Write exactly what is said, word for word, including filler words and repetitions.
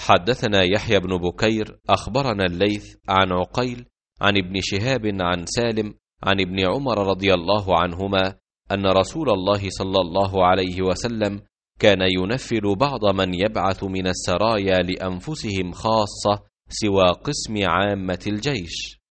حدثنا يحيى بن بكير أخبرنا الليث عن عقيل عن ابن شهاب عن سالم عن ابن عمر رضي الله عنهما أن رسول الله صلى الله عليه وسلم كان ينفل بعض من يبعث من السرايا لأنفسهم خاصة سوى قسم عامة الجيش.